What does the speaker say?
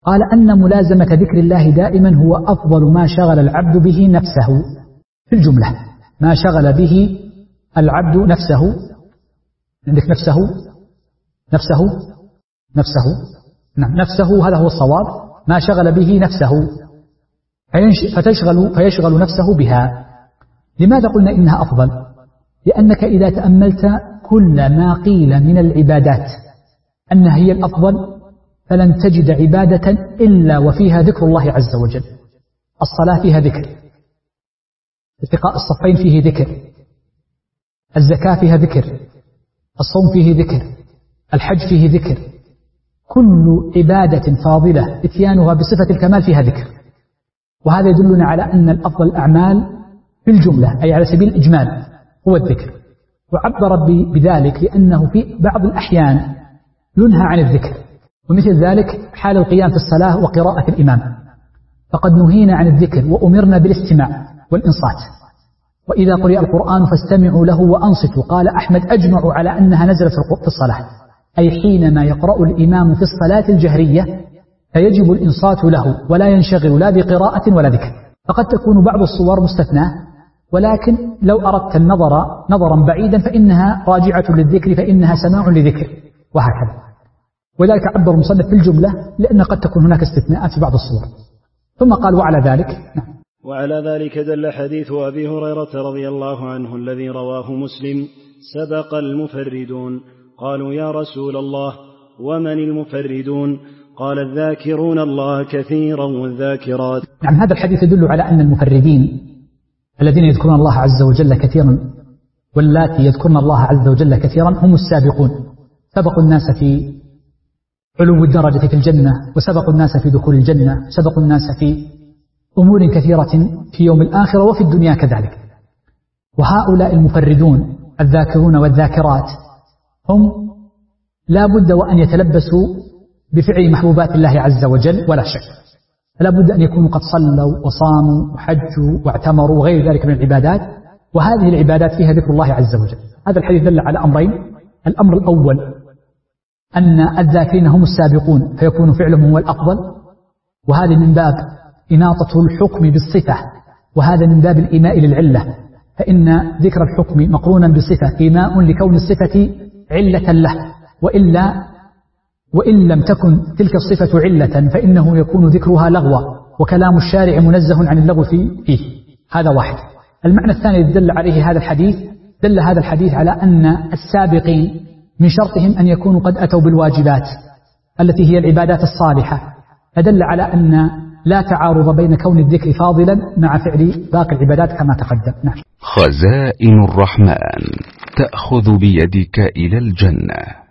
قال أن ملازمة ذكر الله دائما هو أفضل ما شغل العبد به نفسه في الجملة. ما شغل به العبد نفسه، عندك نفسه هذا هو الصواب، ما شغل به نفسه فيشغل نفسه بها. لماذا قلنا إنها أفضل؟ لأنك إذا تأملت كل ما قيل من العبادات أنها هي الأفضل فلن تجد عبادة إلا وفيها ذكر الله عز وجل. الصلاة فيها ذكر، التقاء الصفين فيه ذكر، الزكاة فيها ذكر، الصوم فيه ذكر، الحج فيه ذكر. كل عبادة فاضلة اتيانها بصفة الكمال فيها ذكر، وهذا يدلنا على أن الأفضل الأعمال في الجملة أي على سبيل الإجمال هو الذكر. وعبر بذلك لأنه في بعض الأحيان ينهى عن الذكر، ومثل ذلك حال القيام في الصلاة وقراءة الإمام، فقد نهينا عن الذكر وأمرنا بالاستماع والإنصات. وإذا قرئ القرآن فاستمعوا له وأنصتوا. قال أحمد أجمعوا على أنها نزلت في الصلاة، أي حينما يقرأ الإمام في الصلاة الجهرية فيجب الإنصات له ولا ينشغل لا بقراءة ولا ذكر. فقد تكون بعض الصور مستثناة، ولكن لو أردت النظر نظرا بعيدا فإنها راجعة للذكر، فإنها سماع لذكر، وهكذا. وذلك عبر المصنف في الجملة لأن قد تكون هناك استثناءات في بعض الصور. ثم قال وعلى ذلك وعلى ذلك دل حديث أبي هريرة رضي الله عنه الذي رواه مسلم: سبق المفردون. قالوا يا رسول الله ومن المفردون؟ قال الذاكرون الله كثيرا والذاكرات. نعم، هذا الحديث يدل على أن المفردين الذين يذكرون الله عز وجل كثيرا واللاتي يذكرن الله عز وجل كثيرا هم السابقون. سبقوا الناس في علو الدرجة في الجنة، وسبقوا الناس في دخول الجنة، سبقوا الناس في أمور كثيرة في يوم الآخرة وفي الدنيا كذلك. وهؤلاء المفردون الذاكرون والذاكرات هم لا بد وأن يتلبسوا بفعل محبوبات الله عز وجل ولا شك، لا بد أن يكونوا قد صلوا وصاموا وحجوا واعتمروا وغير ذلك من العبادات، وهذه العبادات فيها ذكر الله عز وجل. هذا الحديث دل على أمرين: الأمر الأول أن الذاكرين هم السابقون فيكون فعلهم هو الأفضل، وهذا من باب إناطة الحكم بالصفة، وهذا من باب الإيماء للعلة، فإن ذكر الحكم مقرونا بالصفة إيماء لكون الصفة علة له، وإن لم تكن تلك الصفة علة فإنه يكون ذكرها لغوا، وكلام الشارع منزه عن اللغو فيه. هذا واحد. المعنى الثاني دل عليه هذا الحديث، دل هذا الحديث على أن السابقين من شرطهم أن يكونوا قد أتوا بالواجبات التي هي العبادات الصالحة، فدل على أن لا تعارض بين كون الذكر فاضلا مع فعل باقي العبادات كما تقدم. نعم. خزائن الرحمن تأخذ بيدك إلى الجنة.